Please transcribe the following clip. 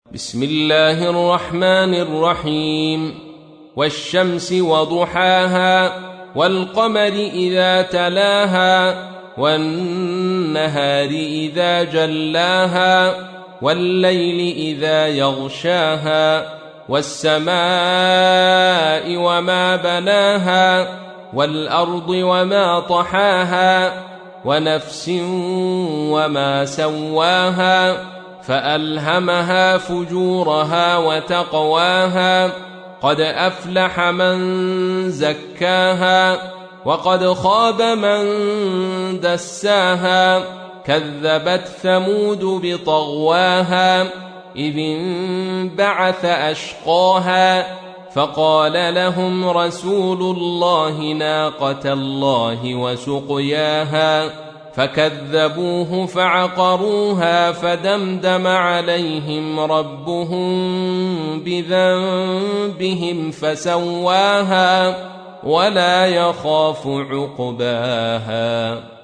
بسم الله الرحمن الرحيم والشمس وضحاها والقمر إذا تلاها والنهار إذا جلاها والليل إذا يغشاها والسماء وما بناها والأرض وما طحاها ونفس وما سواها فألهمها فجورها وتقواها قد أفلح من زكاها وقد خاب من دساها كذبت ثمود بطغواها إذ انبعث أشقاها فقال لهم رسول الله ناقة الله وسقياها فكذبوه فعقروها فدمدم عليهم ربهم بذنبهم فسواها ولا يخاف عقباها.